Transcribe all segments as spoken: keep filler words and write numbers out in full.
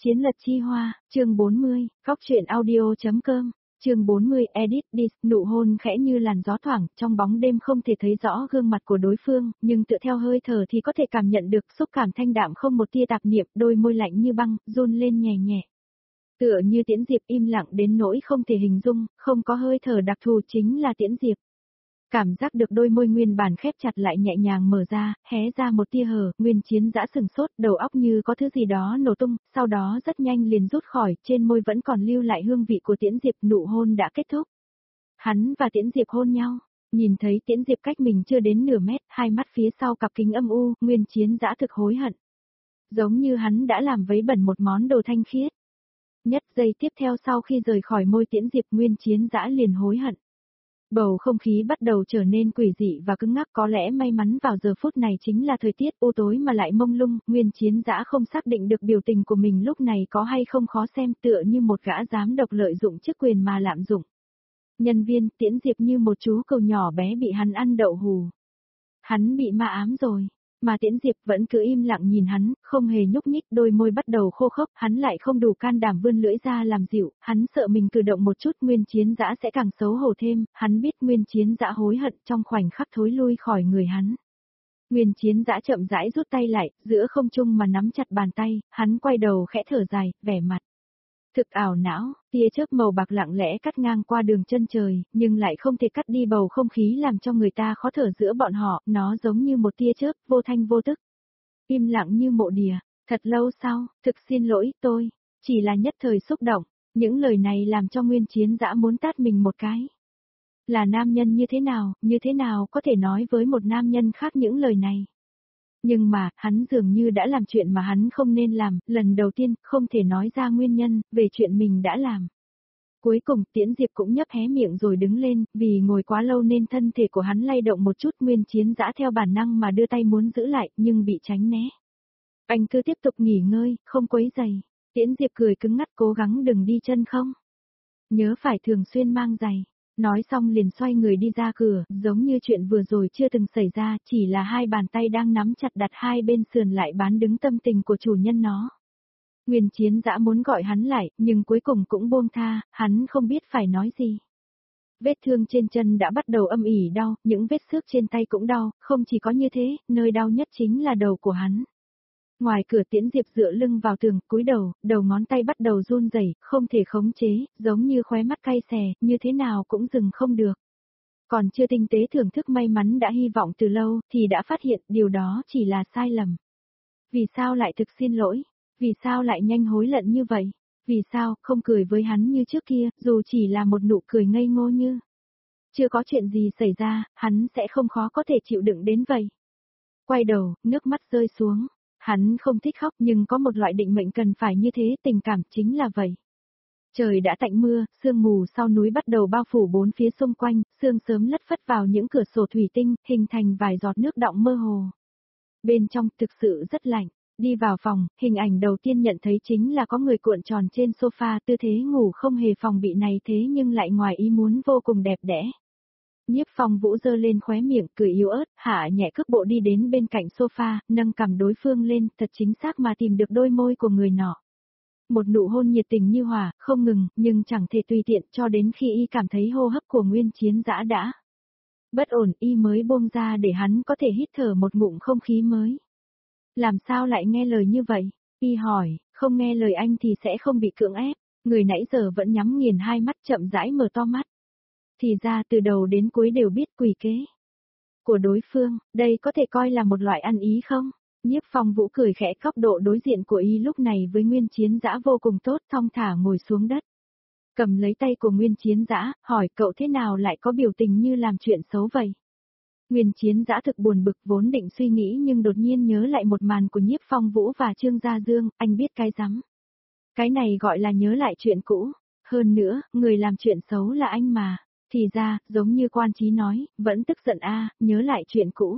Chiến lật chi hoa, chương bốn mươi, góc truyện audio.com, chương bốn mươi edit đi, nụ hôn khẽ như làn gió thoảng, trong bóng đêm không thể thấy rõ gương mặt của đối phương, nhưng tựa theo hơi thở thì có thể cảm nhận được xúc cảm thanh đạm không một tia tạp niệm, đôi môi lạnh như băng, run lên nhẹ nhẹ. Tựa như Tiễn Diệp im lặng đến nỗi không thể hình dung, không có hơi thở đặc thù chính là Tiễn Diệp. Cảm giác được đôi môi nguyên bản khép chặt lại nhẹ nhàng mở ra, hé ra một tia hở, Nguyên Chiến dã sừng sốt, đầu óc như có thứ gì đó nổ tung, sau đó rất nhanh liền rút khỏi, trên môi vẫn còn lưu lại hương vị của Tiễn Diệp, nụ hôn đã kết thúc. Hắn và Tiễn Diệp hôn nhau, nhìn thấy Tiễn Diệp cách mình chưa đến nửa mét, hai mắt phía sau cặp kính âm u, Nguyên Chiến dã thực hối hận. Giống như hắn đã làm vấy bẩn một món đồ thanh khiết. Nhất giây tiếp theo sau khi rời khỏi môi Tiễn Diệp, Nguyên Chiến dã liền hối hận. Bầu không khí bắt đầu trở nên quỷ dị và cứng ngắc, có lẽ may mắn vào giờ phút này chính là thời tiết u tối mà lại mông lung, Nguyên Chiến dã không xác định được biểu tình của mình lúc này có hay không khó xem, tựa như một gã giám độc lợi dụng chức quyền mà lạm dụng. Nhân viên Tiễn Diệp như một chú cừu nhỏ bé bị hắn ăn đậu hù. Hắn bị ma ám rồi. Mà Tiễn Diệp vẫn cứ im lặng nhìn hắn, không hề nhúc nhích, đôi môi bắt đầu khô khốc, hắn lại không đủ can đảm vươn lưỡi ra làm dịu, hắn sợ mình cử động một chút Nguyên Chiến dã sẽ càng xấu hổ thêm, hắn biết Nguyên Chiến dã hối hận trong khoảnh khắc thối lui khỏi người hắn. Nguyên Chiến dã chậm rãi rút tay lại, giữa không trung mà nắm chặt bàn tay, hắn quay đầu khẽ thở dài, vẻ mặt thực ảo não, tia chớp màu bạc lặng lẽ cắt ngang qua đường chân trời, nhưng lại không thể cắt đi bầu không khí làm cho người ta khó thở giữa bọn họ, nó giống như một tia chớp, vô thanh vô tức. Im lặng như mộ đìa, thật lâu sau, thực xin lỗi, tôi, chỉ là nhất thời xúc động, những lời này làm cho Nguyên Chiến dã muốn tát mình một cái. Là nam nhân như thế nào, như thế nào có thể nói với một nam nhân khác những lời này. Nhưng mà, hắn dường như đã làm chuyện mà hắn không nên làm, lần đầu tiên, không thể nói ra nguyên nhân, về chuyện mình đã làm. Cuối cùng, Tiễn Diệp cũng nhấp hé miệng rồi đứng lên, vì ngồi quá lâu nên thân thể của hắn lay động một chút, Nguyên Chiến dã theo bản năng mà đưa tay muốn giữ lại, nhưng bị tránh né. Anh cứ tiếp tục nghỉ ngơi, không quấy giày. Tiễn Diệp cười cứng ngắt, cố gắng đừng đi chân không. Nhớ phải thường xuyên mang giày. Nói xong liền xoay người đi ra cửa, giống như chuyện vừa rồi chưa từng xảy ra, chỉ là hai bàn tay đang nắm chặt đặt hai bên sườn lại bán đứng tâm tình của chủ nhân nó. Nguyên Chiến dã muốn gọi hắn lại, nhưng cuối cùng cũng buông tha, hắn không biết phải nói gì. Vết thương trên chân đã bắt đầu âm ỉ đau, những vết xước trên tay cũng đau, không chỉ có như thế, nơi đau nhất chính là đầu của hắn. Ngoài cửa Tiễn Diệp dựa lưng vào tường, cúi đầu, đầu ngón tay bắt đầu run rẩy, không thể khống chế, giống như khóe mắt cay xè, như thế nào cũng dừng không được. Còn chưa tinh tế thưởng thức may mắn đã hy vọng từ lâu, thì đã phát hiện điều đó chỉ là sai lầm. Vì sao lại thực xin lỗi? Vì sao lại nhanh hối lận như vậy? Vì sao không cười với hắn như trước kia, dù chỉ là một nụ cười ngây ngô như. Chưa có chuyện gì xảy ra, hắn sẽ không khó có thể chịu đựng đến vậy. Quay đầu, nước mắt rơi xuống. Hắn không thích khóc nhưng có một loại định mệnh cần phải như thế, tình cảm chính là vậy. Trời đã tạnh mưa, sương mù sau núi bắt đầu bao phủ bốn phía xung quanh, sương sớm lất phất vào những cửa sổ thủy tinh, hình thành vài giọt nước đọng mơ hồ. Bên trong thực sự rất lạnh, đi vào phòng, hình ảnh đầu tiên nhận thấy chính là có người cuộn tròn trên sofa, tư thế ngủ không hề phòng bị này thế nhưng lại ngoài ý muốn vô cùng đẹp đẽ. Nhiếp Phong Vũ giơ lên khóe miệng, cười yếu ớt, hạ nhẹ cước bộ đi đến bên cạnh sofa, nâng cằm đối phương lên, thật chính xác mà tìm được đôi môi của người nọ. Một nụ hôn nhiệt tình như hỏa, không ngừng, nhưng chẳng thể tùy tiện cho đến khi y cảm thấy hô hấp của Nguyên Chiến dã đã bất ổn, y mới buông ra để hắn có thể hít thở một ngụm không khí mới. Làm sao lại nghe lời như vậy? Y hỏi, không nghe lời anh thì sẽ không bị cưỡng ép. Người nãy giờ vẫn nhắm nghiền hai mắt chậm rãi mở to mắt. Thì ra từ đầu đến cuối đều biết quỷ kế của đối phương, đây có thể coi là một loại ăn ý không? Nhiếp Phong Vũ cười khẽ, góc độ đối diện của y lúc này với Nguyên Chiến dã vô cùng tốt, thong thả ngồi xuống đất. Cầm lấy tay của Nguyên Chiến dã, hỏi cậu thế nào lại có biểu tình như làm chuyện xấu vậy? Nguyên Chiến dã thực buồn bực, vốn định suy nghĩ nhưng đột nhiên nhớ lại một màn của Nhiếp Phong Vũ và Trương Gia Dương, anh biết cái rắm. Cái này gọi là nhớ lại chuyện cũ, hơn nữa, người làm chuyện xấu là anh mà. Thì ra, giống như Quan Chí nói, vẫn tức giận a, nhớ lại chuyện cũ.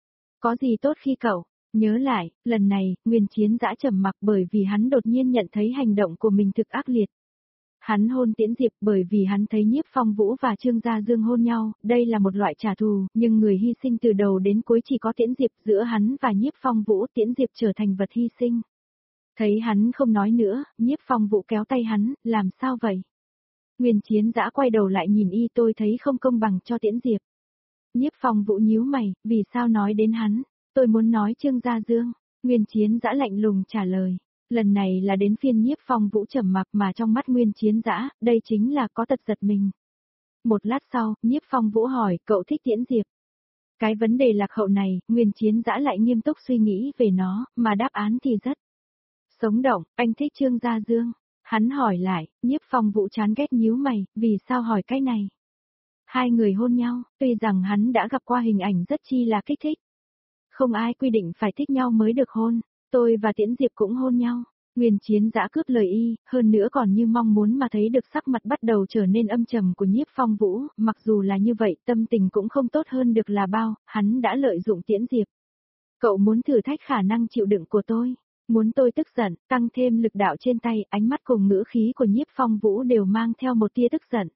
Có gì tốt khi cậu nhớ lại, lần này, Nguyên Chiến dã trầm mặc bởi vì hắn đột nhiên nhận thấy hành động của mình thực ác liệt. Hắn hôn Tiễn Diệp bởi vì hắn thấy Nhiếp Phong Vũ và Trương Gia Dương hôn nhau, đây là một loại trả thù, nhưng người hy sinh từ đầu đến cuối chỉ có Tiễn Diệp, giữa hắn và Nhiếp Phong Vũ, Tiễn Diệp trở thành vật hy sinh. Thấy hắn không nói nữa, Nhiếp Phong Vũ kéo tay hắn, làm sao vậy? Nguyên Chiến Dã quay đầu lại nhìn y, tôi thấy không công bằng cho Tiễn Diệp. Nhiếp Phong Vũ nhíu mày, vì sao nói đến hắn? Tôi muốn nói Trương Gia Dương. Nguyên Chiến Dã lạnh lùng trả lời. Lần này là đến phiên Nhiếp Phong Vũ trầm mặc, mà trong mắt Nguyên Chiến Dã, đây chính là có tật giật mình. Một lát sau, Nhiếp Phong Vũ hỏi, cậu thích Tiễn Diệp? Cái vấn đề lạc hậu này, Nguyên Chiến Dã lại nghiêm túc suy nghĩ về nó, mà đáp án thì rất sống động. Anh thích Trương Gia Dương? Hắn hỏi lại. Nhiếp Phong Vũ chán ghét nhíu mày, vì sao hỏi cái này? Hai người hôn nhau, tuy rằng hắn đã gặp qua hình ảnh rất chi là kích thích. Không ai quy định phải thích nhau mới được hôn, tôi và Tiễn Diệp cũng hôn nhau. Nguyên Chiến Dã cướp lời y, hơn nữa còn như mong muốn mà thấy được sắc mặt bắt đầu trở nên âm trầm của Nhiếp Phong Vũ, mặc dù là như vậy, tâm tình cũng không tốt hơn được là bao, hắn đã lợi dụng Tiễn Diệp. Cậu muốn thử thách khả năng chịu đựng của tôi, muốn tôi tức giận, tăng thêm lực đạo trên tay, ánh mắt cùng ngữ khí của Nhiếp Phong Vũ đều mang theo một tia tức giận.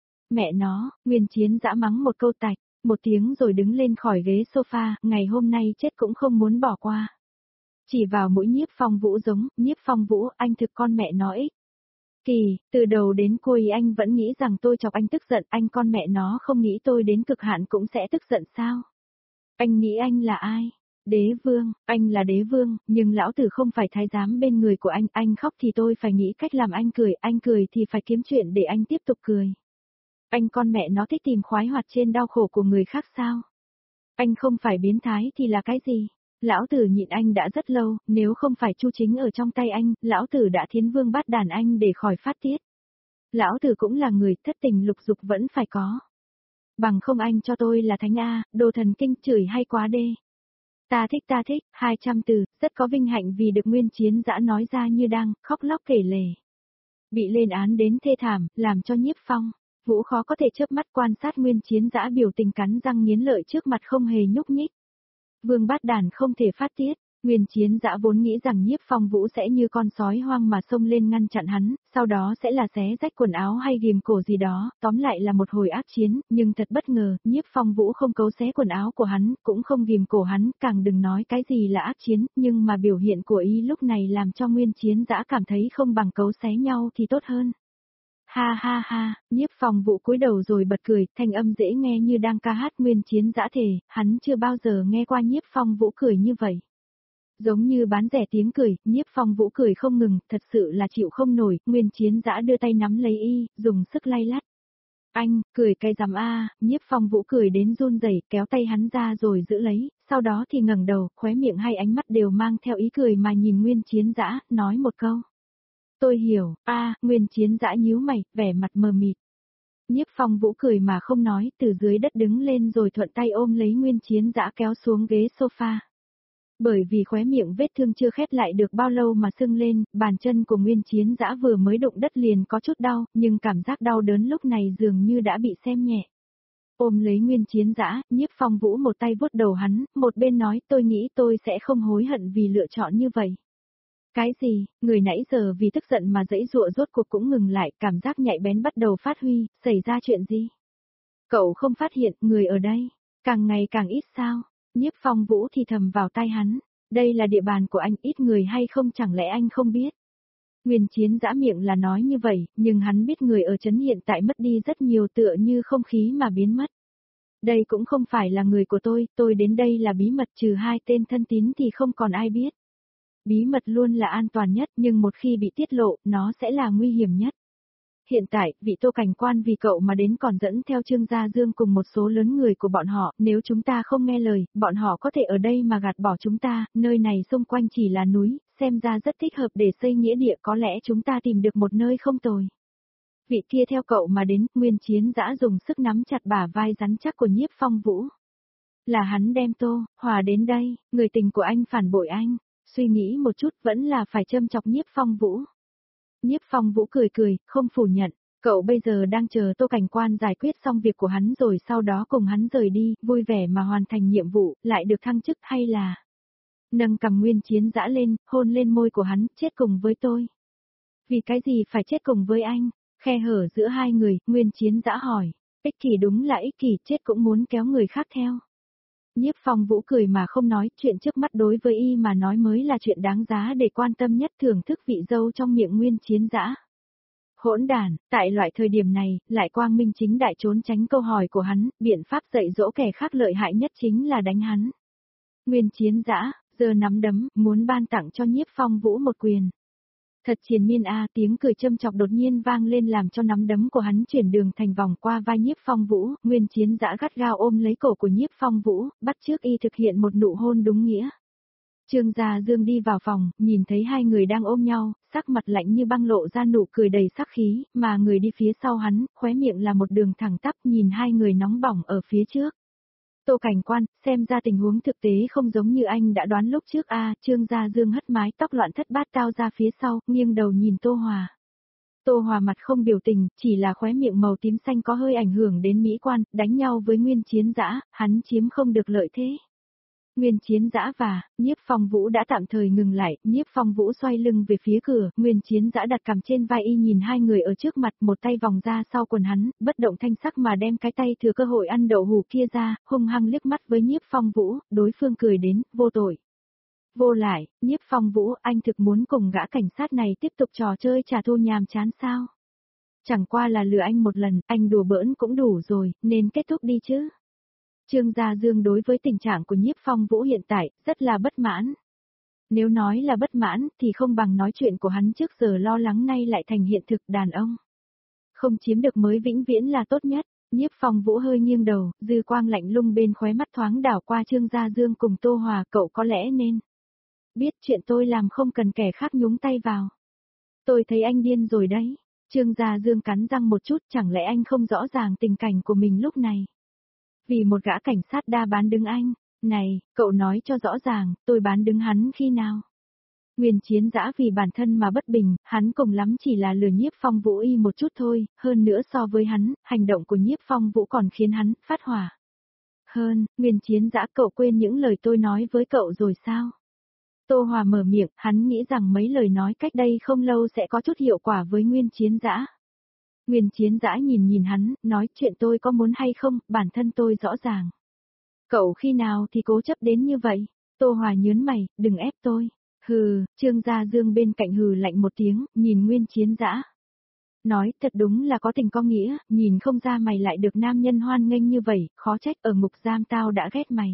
Mẹ nó, Nguyên Chiến Dã mắng một câu tạch, một tiếng rồi đứng lên khỏi ghế sofa, ngày hôm nay chết cũng không muốn bỏ qua. Chỉ vào mũi Nhiếp Phong Vũ giống, Nhiếp Phong Vũ, anh thực con mẹ nó ích. Kỳ, từ đầu đến cuối anh vẫn nghĩ rằng tôi chọc anh tức giận, anh con mẹ nó không nghĩ tôi đến cực hạn cũng sẽ tức giận sao? Anh nghĩ anh là ai? Đế vương, anh là đế vương, nhưng lão tử không phải thái giám bên người của anh, anh khóc thì tôi phải nghĩ cách làm anh cười, anh cười thì phải kiếm chuyện để anh tiếp tục cười. Anh con mẹ nó thích tìm khoái hoạt trên đau khổ của người khác sao? Anh không phải biến thái thì là cái gì? Lão tử nhịn anh đã rất lâu, nếu không phải Chu Chính ở trong tay anh, lão tử đã thiến vương bắt đàn anh để khỏi phát tiết. Lão tử cũng là người, thất tình lục dục vẫn phải có. Bằng không anh cho tôi là thánh A, đồ thần kinh chửi hay quá đê. Ta thích ta thích, hai trăm từ, rất có vinh hạnh vì được Nguyên Chiến Dã nói ra như đang khóc lóc kể lể. Bị lên án đến thê thảm, làm cho Nhiếp Phong Vũ khó có thể chớp mắt quan sát Nguyên Chiến Dã biểu tình cắn răng nghiến lợi trước mặt không hề nhúc nhích. Vương Bát Đàn không thể phát tiết, Nguyên Chiến Dã vốn nghĩ rằng Nhiếp Phong Vũ sẽ như con sói hoang mà xông lên ngăn chặn hắn, sau đó sẽ là xé rách quần áo hay ghim cổ gì đó, tóm lại là một hồi ác chiến, nhưng thật bất ngờ, Nhiếp Phong Vũ không cấu xé quần áo của hắn, cũng không ghim cổ hắn, càng đừng nói cái gì là ác chiến, nhưng mà biểu hiện của y lúc này làm cho Nguyên Chiến Dã cảm thấy không bằng cấu xé nhau thì tốt hơn. Ha ha ha, Nhiếp Phong Vũ cúi đầu rồi bật cười, thanh âm dễ nghe như đang ca hát. Nguyên Chiến Dã thề, hắn chưa bao giờ nghe qua Nhiếp Phong Vũ cười như vậy. Giống như bán rẻ tiếng cười, Nhiếp Phong Vũ cười không ngừng, thật sự là chịu không nổi, Nguyên Chiến Dã đưa tay nắm lấy y, dùng sức lay lắt. Anh, cười cái rắm a, Nhiếp Phong Vũ cười đến run rẩy, kéo tay hắn ra rồi giữ lấy, sau đó thì ngẩng đầu, khóe miệng hay ánh mắt đều mang theo ý cười mà nhìn Nguyên Chiến Dã, nói một câu. Tôi hiểu, a, Nguyên Chiến Dã nhíu mày, vẻ mặt mờ mịt. Nhiếp Phong Vũ cười mà không nói, từ dưới đất đứng lên rồi thuận tay ôm lấy Nguyên Chiến Dã kéo xuống ghế sofa. Bởi vì khóe miệng vết thương chưa khép lại được bao lâu mà sưng lên, bàn chân của Nguyên Chiến Dã vừa mới đụng đất liền có chút đau, nhưng cảm giác đau đớn lúc này dường như đã bị xem nhẹ. Ôm lấy Nguyên Chiến Dã, Nhiếp Phong Vũ một tay vuốt đầu hắn, một bên nói tôi nghĩ tôi sẽ không hối hận vì lựa chọn như vậy. Cái gì, người nãy giờ vì tức giận mà dãy dụa rốt cuộc cũng ngừng lại, cảm giác nhạy bén bắt đầu phát huy, xảy ra chuyện gì? Cậu không phát hiện, người ở đây, càng ngày càng ít sao? Nhiếp Phong Vũ thì thầm vào tai hắn, đây là địa bàn của anh, ít người hay không chẳng lẽ anh không biết? Nguyên Chiến Dã miệng là nói như vậy, nhưng hắn biết người ở trấn hiện tại mất đi rất nhiều tựa như không khí mà biến mất. Đây cũng không phải là người của tôi, tôi đến đây là bí mật, trừ hai tên thân tín thì không còn ai biết. Bí mật luôn là an toàn nhất, nhưng một khi bị tiết lộ, nó sẽ là nguy hiểm nhất. Hiện tại, vị Tô cảnh quan vì cậu mà đến còn dẫn theo Trương Gia Dương cùng một số lớn người của bọn họ, nếu chúng ta không nghe lời, bọn họ có thể ở đây mà gạt bỏ chúng ta, nơi này xung quanh chỉ là núi, xem ra rất thích hợp để xây nghĩa địa, có lẽ chúng ta tìm được một nơi không tồi. Vị kia theo cậu mà đến, Nguyên Chiến Dã dùng sức nắm chặt bả vai rắn chắc của Nhiếp Phong Vũ. Là hắn đem Tô Hòa đến đây, người tình của anh phản bội anh. Suy nghĩ một chút vẫn là phải châm chọc Nhiếp Phong Vũ. Nhiếp Phong Vũ cười cười, không phủ nhận, cậu bây giờ đang chờ Tô cảnh quan giải quyết xong việc của hắn rồi sau đó cùng hắn rời đi, vui vẻ mà hoàn thành nhiệm vụ, lại được thăng chức hay là... Nâng cầm Nguyên Chiến Dã lên, hôn lên môi của hắn, chết cùng với tôi. Vì cái gì phải chết cùng với anh? Khe hở giữa hai người, Nguyên Chiến Dã hỏi, ích kỷ đúng là ích kỷ, chết cũng muốn kéo người khác theo. Nhiếp Phong Vũ cười mà không nói, chuyện trước mắt đối với y mà nói mới là chuyện đáng giá để quan tâm nhất, thưởng thức vị dâu trong miệng Nguyên Chiến Dã. Hỗn đản, tại loại thời điểm này, lại quang minh chính đại trốn tránh câu hỏi của hắn, biện pháp dạy dỗ kẻ khác lợi hại nhất chính là đánh hắn. Nguyên Chiến Dã, giơ nắm đấm, muốn ban tặng cho Nhiếp Phong Vũ một quyền. Thật triền miên a, tiếng cười châm chọc đột nhiên vang lên làm cho nắm đấm của hắn chuyển đường thành vòng qua vai Nhiếp Phong Vũ, Nguyên Chiến Dã gắt gao ôm lấy cổ của Nhiếp Phong Vũ, bắt chước y thực hiện một nụ hôn đúng nghĩa. Trương Gia Dương đi vào phòng, nhìn thấy hai người đang ôm nhau, sắc mặt lạnh như băng lộ ra nụ cười đầy sắc khí, mà người đi phía sau hắn, khóe miệng là một đường thẳng tắp nhìn hai người nóng bỏng ở phía trước. Tô Cảnh Quan, xem ra tình huống thực tế không giống như anh đã đoán lúc trước a. Trương Gia Dương hất mái tóc loạn thất bát cao ra phía sau, nghiêng đầu nhìn Tô Hòa. Tô Hòa mặt không biểu tình, chỉ là khóe miệng màu tím xanh có hơi ảnh hưởng đến mỹ quan, đánh nhau với Nguyên Chiến Dã, hắn chiếm không được lợi thế. Nguyên Chiến Dã và Nhiếp Phong Vũ đã tạm thời ngừng lại, Nhiếp Phong Vũ xoay lưng về phía cửa, Nguyên Chiến Dã đặt cằm trên vai y nhìn hai người ở trước mặt, một tay vòng ra sau quần hắn, bất động thanh sắc mà đem cái tay thừa cơ hội ăn đậu hủ kia ra, hung hăng liếc mắt với Nhiếp Phong Vũ, đối phương cười đến, vô tội. Vô lại, Nhiếp Phong Vũ, anh thực muốn cùng gã cảnh sát này tiếp tục trò chơi trả thù nhàm chán sao? Chẳng qua là lừa anh một lần, anh đùa bỡn cũng đủ rồi, nên kết thúc đi chứ. Trương Gia Dương đối với tình trạng của Nhiếp Phong Vũ hiện tại, rất là bất mãn. Nếu nói là bất mãn, thì không bằng nói chuyện của hắn trước giờ lo lắng nay lại thành hiện thực đàn ông. Không chiếm được mới vĩnh viễn là tốt nhất, Nhiếp Phong Vũ hơi nghiêng đầu, dư quang lạnh lùng bên khóe mắt thoáng đảo qua Trương Gia Dương cùng Tô Hòa, cậu có lẽ nên biết chuyện tôi làm không cần kẻ khác nhúng tay vào. Tôi thấy anh điên rồi đấy. Trương Gia Dương cắn răng một chút, chẳng lẽ anh không rõ ràng tình cảnh của mình lúc này. Vì một gã cảnh sát đa bán đứng anh, này, cậu nói cho rõ ràng, tôi bán đứng hắn khi nào? Nguyên Chiến Dã vì bản thân mà bất bình, hắn cùng lắm chỉ là lừa Nhiếp Phong Vũ y một chút thôi, hơn nữa so với hắn, hành động của Nhiếp Phong Vũ còn khiến hắn phát hỏa. Hơn, Nguyên Chiến Dã, cậu quên những lời tôi nói với cậu rồi sao? Tô Hòa mở miệng, hắn nghĩ rằng mấy lời nói cách đây không lâu sẽ có chút hiệu quả với Nguyên Chiến Dã. Nguyên Chiến Dã nhìn nhìn hắn, nói chuyện tôi có muốn hay không, bản thân tôi rõ ràng. Cậu khi nào thì cố chấp đến như vậy? Tô Hòa nhớn mày, đừng ép tôi. Hừ, Trương Gia Dương bên cạnh hừ lạnh một tiếng, nhìn Nguyên Chiến Dã. Nói thật đúng là có tình có nghĩa, nhìn không ra mày lại được nam nhân hoan nghênh như vậy, khó trách ở ngục giam tao đã ghét mày.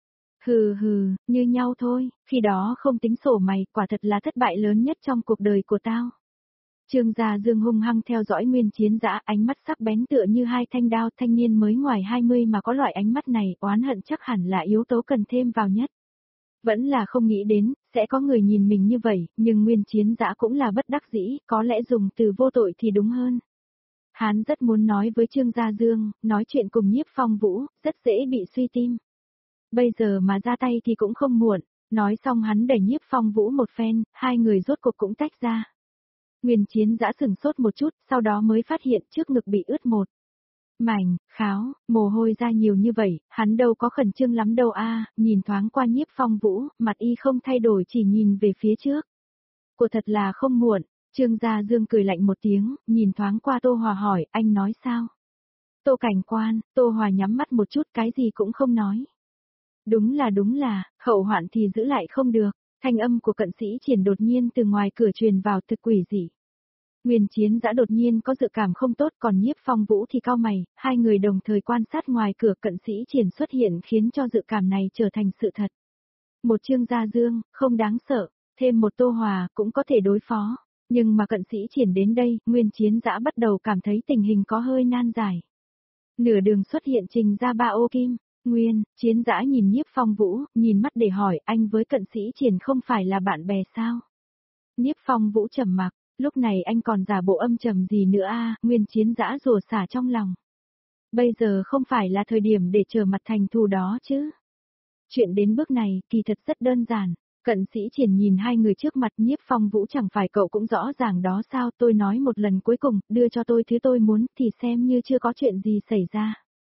Hừ hừ, như nhau thôi, khi đó không tính sổ mày, quả thật là thất bại lớn nhất trong cuộc đời của tao. Trương Gia Dương hung hăng theo dõi Nguyên Chiến Dã, ánh mắt sắc bén tựa như hai thanh đao, thanh niên mới ngoài hai mươi mà có loại ánh mắt này, oán hận chắc hẳn là yếu tố cần thêm vào nhất. Vẫn là không nghĩ đến, sẽ có người nhìn mình như vậy, nhưng Nguyên Chiến Dã cũng là bất đắc dĩ, có lẽ dùng từ vô tội thì đúng hơn. Hắn rất muốn nói với Trương Gia Dương, nói chuyện cùng Nhiếp Phong Vũ, rất dễ bị suy tim. Bây giờ mà ra tay thì cũng không muộn, nói xong hắn đẩy Nhiếp Phong Vũ một phen, hai người rốt cuộc cũng tách ra. Nguyên Chiến Dã sửng sốt một chút, sau đó mới phát hiện trước ngực bị ướt một mảnh, kháo, mồ hôi ra nhiều như vậy, hắn đâu có khẩn trương lắm đâu a. Nhìn thoáng qua Nhiếp Phong Vũ, mặt y không thay đổi chỉ nhìn về phía trước. Của thật là không muộn, Trương Gia Dương cười lạnh một tiếng, nhìn thoáng qua Tô Hòa hỏi, anh nói sao? Tô Cảnh Quan, Tô Hòa nhắm mắt một chút cái gì cũng không nói. Đúng là đúng là, hậu hoạn thì giữ lại không được, thanh âm của cận sĩ Triển đột nhiên từ ngoài cửa truyền vào thực quỷ dị. Nguyên Chiến Dã đột nhiên có dự cảm không tốt, còn Nhiếp Phong Vũ thì cau mày, hai người đồng thời quan sát ngoài cửa, cận sĩ Triển xuất hiện khiến cho dự cảm này trở thành sự thật. Một Trương Gia Dương, không đáng sợ, thêm một Tô Hòa cũng có thể đối phó, nhưng mà cận sĩ Triển đến đây, Nguyên Chiến Dã bắt đầu cảm thấy tình hình có hơi nan giải. Nửa đường xuất hiện Trình Gia Ba ô kim, Nguyên Chiến Dã nhìn Nhiếp Phong Vũ, nhìn mắt để hỏi, anh với cận sĩ Triển không phải là bạn bè sao? Nhiếp Phong Vũ trầm mặc. Lúc này anh còn giả bộ âm trầm gì nữa a? Nguyên Chiến Dã rủa xả trong lòng. Bây giờ không phải là thời điểm để trở mặt thành thù đó chứ. Chuyện đến bước này, kỳ thật rất đơn giản. Cận sĩ Triển nhìn hai người trước mặt, Nhiếp Phong Vũ, chẳng phải cậu cũng rõ ràng đó sao? Tôi nói một lần cuối cùng, đưa cho tôi thứ tôi muốn, thì xem như chưa có chuyện gì xảy ra.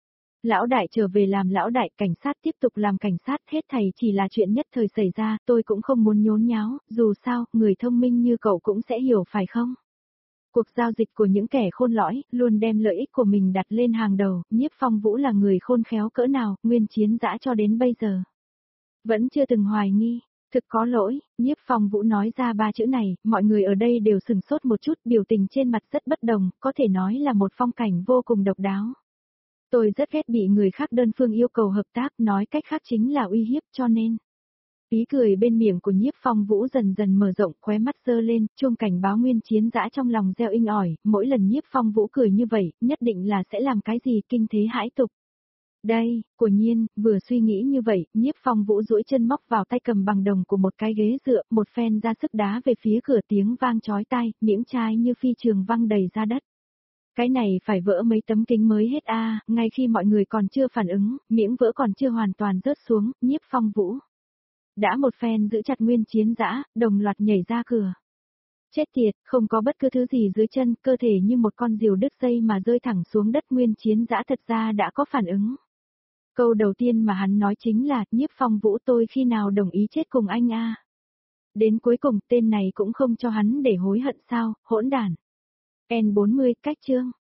Lão đại trở về làm lão đại, cảnh sát tiếp tục làm cảnh sát, hết thảy chỉ là chuyện nhất thời xảy ra, tôi cũng không muốn nhốn nháo, dù sao, người thông minh như cậu cũng sẽ hiểu phải không? Cuộc giao dịch của những kẻ khôn lõi, luôn đem lợi ích của mình đặt lên hàng đầu, Nhiếp Phong Vũ là người khôn khéo cỡ nào, Nguyên Chiến Dã cho đến bây giờ. Vẫn chưa từng hoài nghi, thực có lỗi, Nhiếp Phong Vũ nói ra ba chữ này, mọi người ở đây đều sừng sốt một chút, biểu tình trên mặt rất bất đồng, có thể nói là một phong cảnh vô cùng độc đáo. Tôi rất ghét bị người khác đơn phương yêu cầu hợp tác, nói cách khác chính là uy hiếp, cho nên. Ý cười bên miệng của Nhiếp Phong Vũ dần dần mở rộng, khóe mắt giơ lên, chuông cảnh báo Nguyên Chiến Dã trong lòng reo inh ỏi, mỗi lần Nhiếp Phong Vũ cười như vậy, nhất định là sẽ làm cái gì kinh thế hãi tục. Đây, của nhiên, vừa suy nghĩ như vậy, Nhiếp Phong Vũ duỗi chân móc vào tay cầm bằng đồng của một cái ghế dựa, một phen ra sức đá về phía cửa, tiếng vang chói tai, miếng chai như phi trường văng đầy ra đất. Cái này phải vỡ mấy tấm kính mới hết a, à, ngay khi mọi người còn chưa phản ứng, miếng vỡ còn chưa hoàn toàn rớt xuống, Nhiếp Phong Vũ đã một phen giữ chặt Nguyên Chiến Dã, đồng loạt nhảy ra cửa. Chết tiệt, không có bất cứ thứ gì dưới chân, cơ thể như một con diều đứt dây mà rơi thẳng xuống đất. Nguyên Chiến Dã thật ra đã có phản ứng. Câu đầu tiên mà hắn nói chính là, Nhiếp Phong Vũ tôi khi nào đồng ý chết cùng anh a? Đến cuối cùng tên này cũng không cho hắn để hối hận sao, hỗn đản. en bốn mươi cách chương.